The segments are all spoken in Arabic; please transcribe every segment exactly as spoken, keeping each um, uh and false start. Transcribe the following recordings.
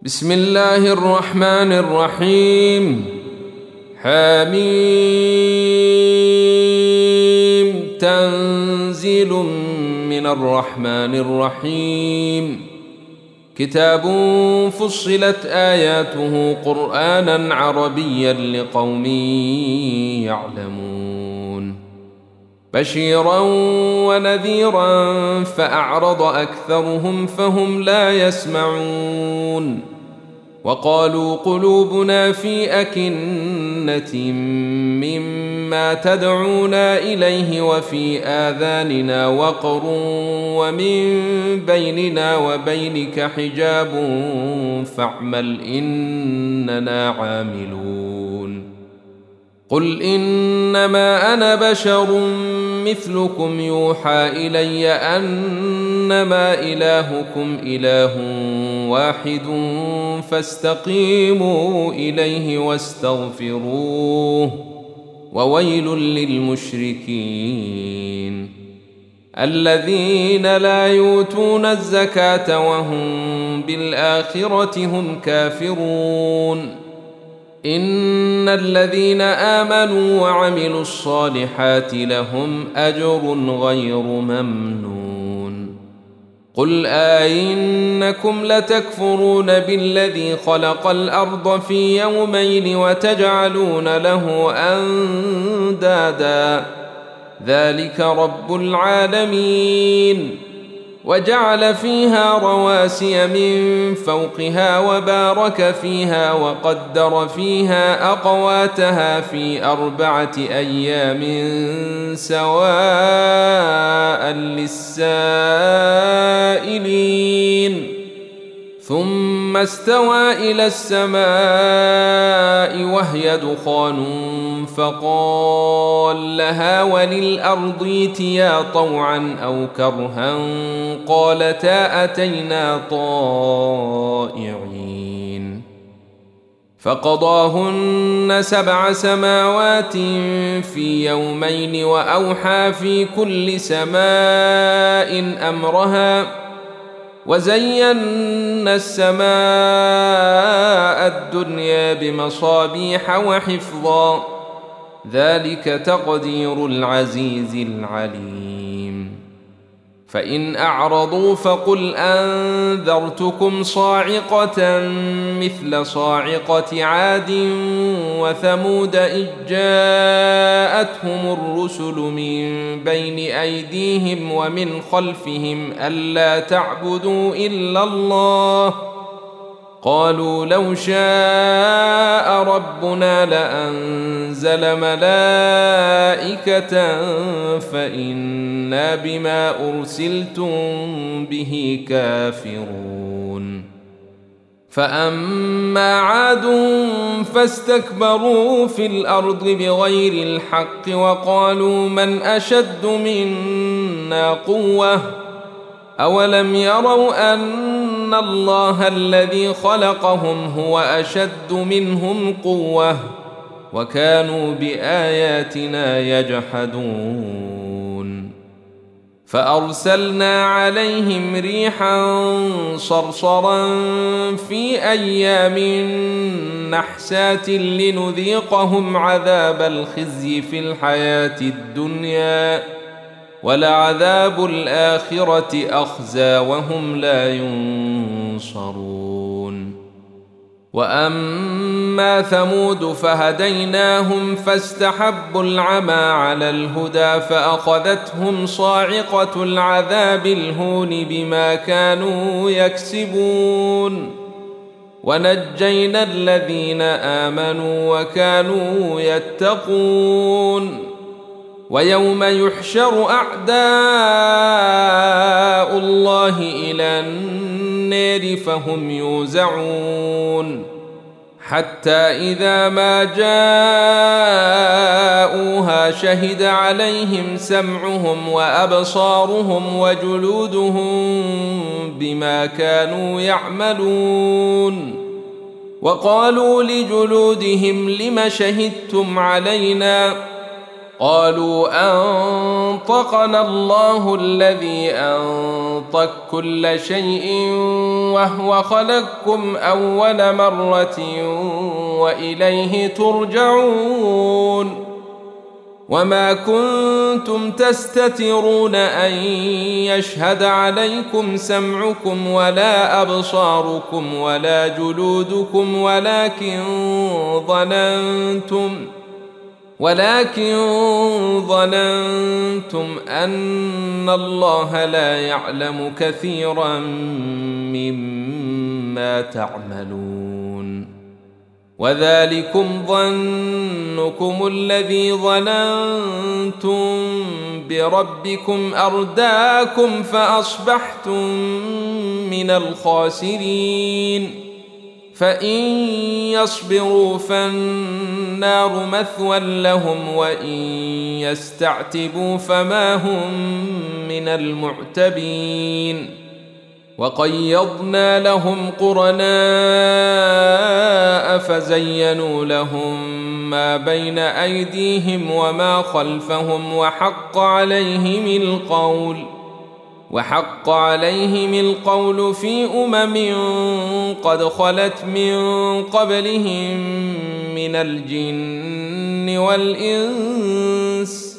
بسم الله الرحمن الرحيم. حميم. تنزيل من الرحمن الرحيم. كتاب فصلت آياته قرآنا عربيا لقوم يعلمون، بشيرا ونذيرا فأعرض أكثرهم فهم لا يسمعون. وقالوا قلوبنا في أكنة مما تدعونا إليه وفي آذاننا وقر ومن بيننا وبينك حجاب فاعمل إننا عاملون. قل إنما أنا بشر مثلكم يوحى إلي أنما إلهكم إله واحد فاستقيموا إليه واستغفروه وويل للمشركين الذين لا يؤتون الزكاة وهم بالآخرة هم كافرون. إن الذين آمنوا وعملوا الصالحات لهم أجر غير ممنون. قل أئنكم لتكفرون بالذي خلق الأرض في يومين وتجعلون له أندادا ذلك رب العالمين. وجعل فيها رواسي من فوقها وبارك فيها وقدر فيها أقواتها في أربعة أيام سواء للسائلين. ثم استوى إلى السماء وهي دخان فقال لها وللأرض ائتيا طوعا أو كرها قالتا أتينا طائعين. فقضاهن سبع سماوات في يومين وأوحى في كل سماء أمرها وزينا السماء الدنيا بمصابيح وحفظا ذلك تقدير العزيز العليم. فإن أعرضوا فقل أنذرتكم صاعقة مثل صاعقة عاد وثمود إذ جاءتهم الرسل من بين أيديهم ومن خلفهم ألا تعبدوا إلا الله قالوا لو شاء ربنا لأنزل ملائكة فإنا بما أرسلتم به كافرون. فأما عاد فاستكبروا في الأرض بغير الحق وقالوا من أشد منا قوة أولم يروا أن الله الذي خلقهم هو أشد منهم قوة وكانوا بآياتنا يجحدون. فأرسلنا عليهم ريحا صرصرا في أيام نحسات لنذيقهم عذاب الخزي في الحياة الدنيا ولعذاب الآخرة أخزى وهم لا ينصرون. وأما ثمود فهديناهم فاستحبوا العمى على الهدى فأخذتهم صاعقة العذاب الهون بما كانوا يكسبون. ونجينا الذين آمنوا وكانوا يتقون. ويوم يحشر أعداء الله إلى النار فهم يوزعون حتى إذا ما جاءوها شهد عليهم سمعهم وأبصارهم وجلودهم بما كانوا يعملون. وقالوا لجلودهم لم شهدتم علينا قالوا أنطقنا الله الذي أنطق كل شيء وهو خلقكم أول مرة وإليه ترجعون وما كنتم تستترون أن يشهد عليكم سمعكم ولا أبصاركم ولا جلودكم ولكن ظننتم ولكن ظننتم أن الله لا يعلم كثيرا مما تعملون وذلكم ظنكم الذي ظننتم بربكم أرداكم فأصبحتم من الخاسرين فإن يصبروا فالنار مثوى لهم وإن يستعتبوا فما هم من المعتبين وقيضنا لهم قرناء فزينوا لهم ما بين أيديهم وما خلفهم وحق عليهم القول وحق عليهم القول في أمم قد خلت من قبلهم من الجن والإنس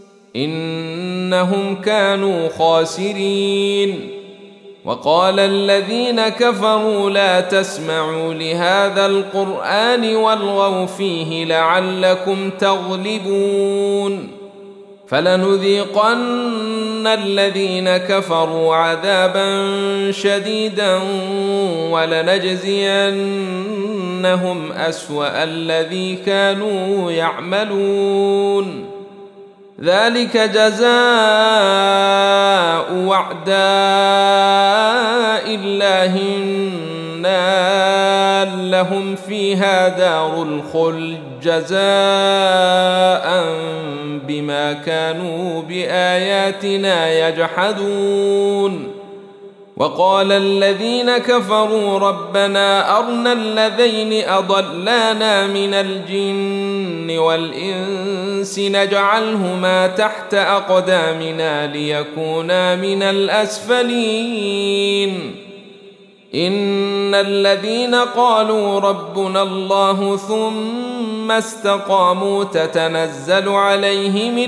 إنهم كانوا خاسرين وقال الذين كفروا لا تسمعوا لهذا القرآن والغوا فيه لعلكم تغلبون فلنذيقن الذين كفروا عذابا شديدا ولنجزينهم أسوأ الذي كانوا يعملون ذلك جزاء أعداء الله النار لهم فيها دار الخلد جزاء بما كانوا بآياتنا يجحدون وقال الذين كفروا ربنا أرنا الذين أضلانا من الجن والإنس نجعلهما تحت أقدامنا ليكونا من الأسفلين إن الذين قالوا ربنا الله ثم استقاموا تتنزل عليهم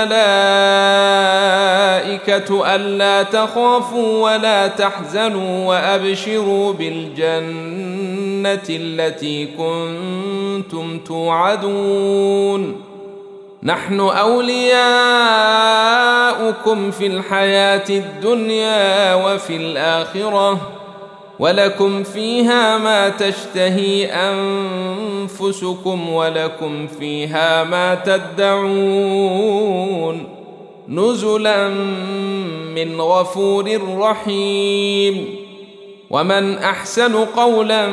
الملائكة ألا تخافوا ولا تحزنوا وأبشروا بالجنة التي كنتم توعدون نحن أولياؤكم في الحياة الدنيا وفي الآخرة ولكم فيها ما تشتهي أنفسكم ولكم فيها ما تدعون نزلا من غفور رحيم ومن أحسن قولا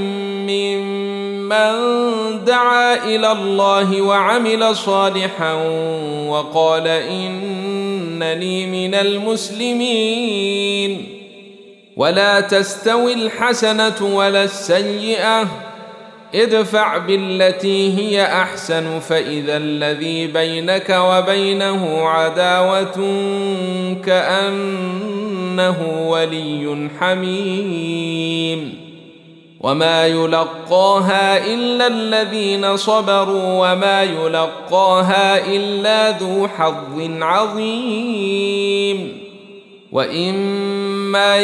ممن دعا إلى الله وعمل صالحا وقال إنني من المسلمين ولا تستوي الحسنة ولا السيئة ادفع بالتي هي أحسن فإذا الذي بينك وبينه عداوة كأنه ولي حميم وما يلقاها إلا الذين صبروا وما يلقاها إلا ذو حظ عظيم وإما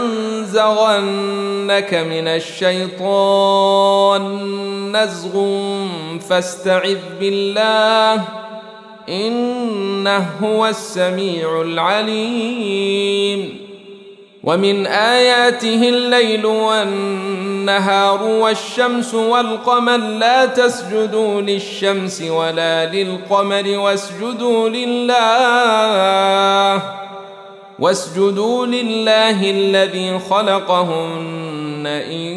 ينزغنك من الشيطان نزغ فاستعذ بالله إنه هو السميع العليم ومن آياته الليل والنهار والشمس والقمر لا تسجدوا للشمس ولا للقمر واسجدوا لله واسجدوا لله الذي خلقهن إن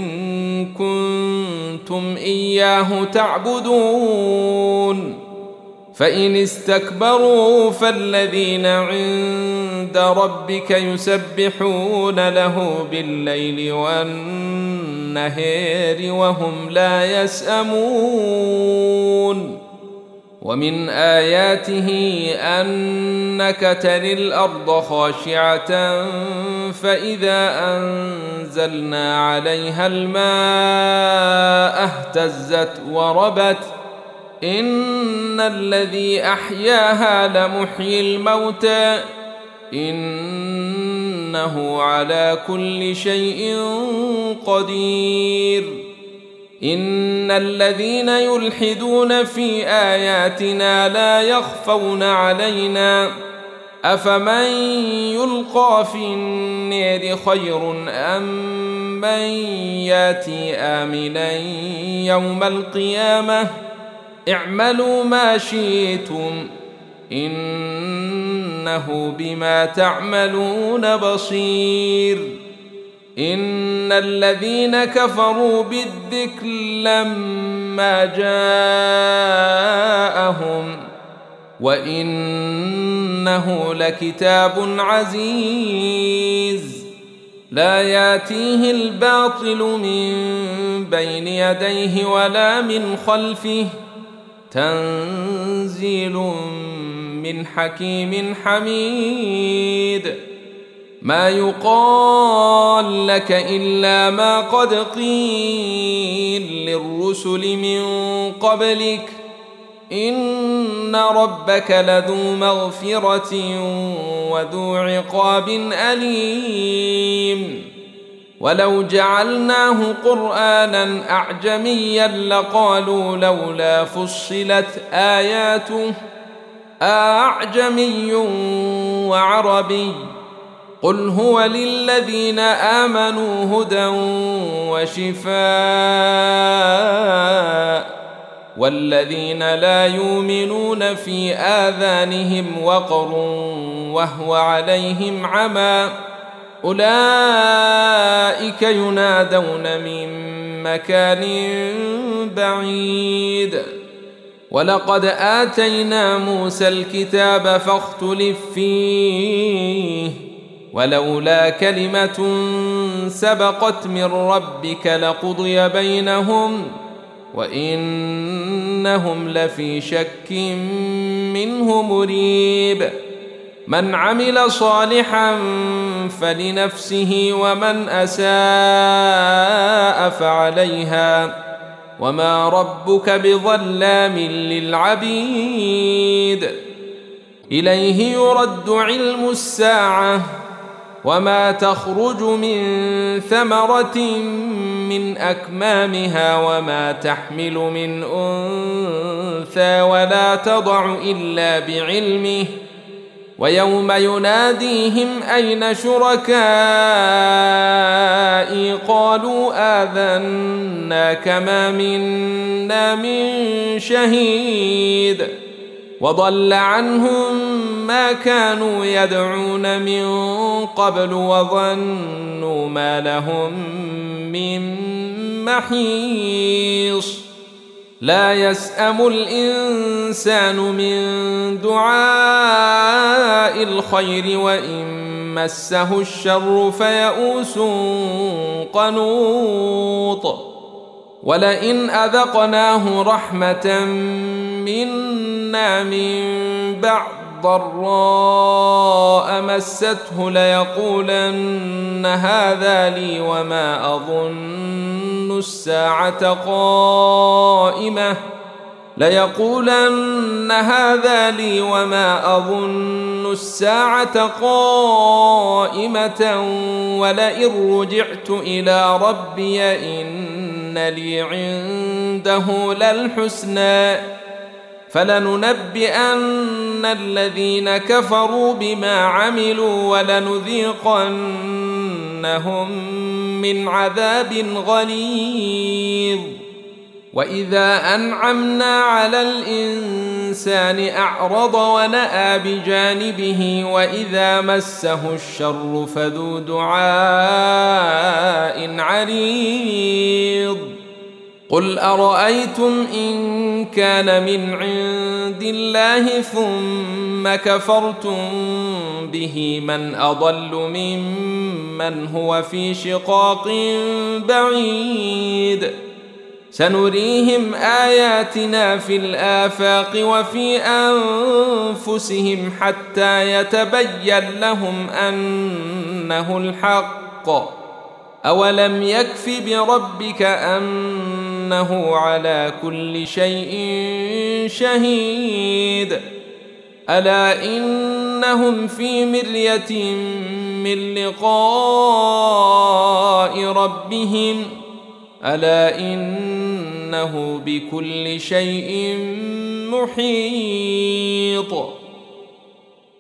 كنتم إياه تعبدون فإن استكبروا فالذين عند ربك يسبحون له بالليل والنهار وهم لا يسأمون ومن آياته أنك تري الأرض خاشعة فإذا أنزلنا عليها الماء اهتزت وربت إن الذي أحياها لمحيي الموتى إنه على كل شيء قدير إن الذين يلحدون في آياتنا لا يخفون علينا أفمن يلقى في النار خير أم من ياتي آمنا يوم القيامة اعملوا ما شئتم إنه بما تعملون بصير إن الذين كفروا بالذكر لما جاءهم وإنه لكتاب عزيز لا ياتيه الباطل من بين يديه ولا من خلفه تنزيل من حكيم حميد ما يقال لك إلا ما قد قيل للرسل من قبلك إن ربك لذو مغفرة وذو عقاب أليم ولو جعلناه قرآنا أعجميا لقالوا لولا فصلت آياته أعجمي وعربي قل هو للذين آمنوا هدى وشفاء والذين لا يؤمنون في آذانهم وقر وهو عليهم عمى أولئك ينادون من مكان بعيد ولقد آتينا موسى الكتاب فاختلف فيه ولولا كلمة سبقت من ربك لقضي بينهم وإنهم لفي شك منه مريب من عمل صالحا فلنفسه ومن أساء فعليها وما ربك بظلام للعبيد إليه يرد علم الساعة وما تخرج من ثمرة من أكمامها وما تحمل من أنثى ولا تضع إلا بعلمه ويوم يناديهم أين شركائي قالوا آذناك ما منا من شهيد وضل عنهم ما كانوا يدعون من قبل وظنوا ما لهم من محيص لا يسأم الإنسان من دعاء الخير وإن مسه الشر فيئوس قنوط ولئن أذقناه رحمة منا من بعد ضراء مسته ليقولن هذا لي وما أظن الساعة قائمة ليقولن هذا لي وما أظن الساعة قائمة ولئن رجعت إلى ربي إن لي عنده للحسنى فلننبئن الذين كفروا بما عملوا ولنذيقنهم من عذاب غليظ وإذا أنعمنا على الإنسان أعرض ونأى بجانبه وإذا مسه الشر فذو دعاء عريض قل أرأيتم إن كان من عند الله ثم كفرتم به من أضل ممن هو في شقاق بعيد سنريهم آياتنا في الآفاق وفي أنفسهم حتى يتبين لهم أنه الحق. أولم يكف بربك أنه على كل شيء شهيد. ألا إنهم في مرية من لقاء ربهم ألا إنه بكل شيء محيط.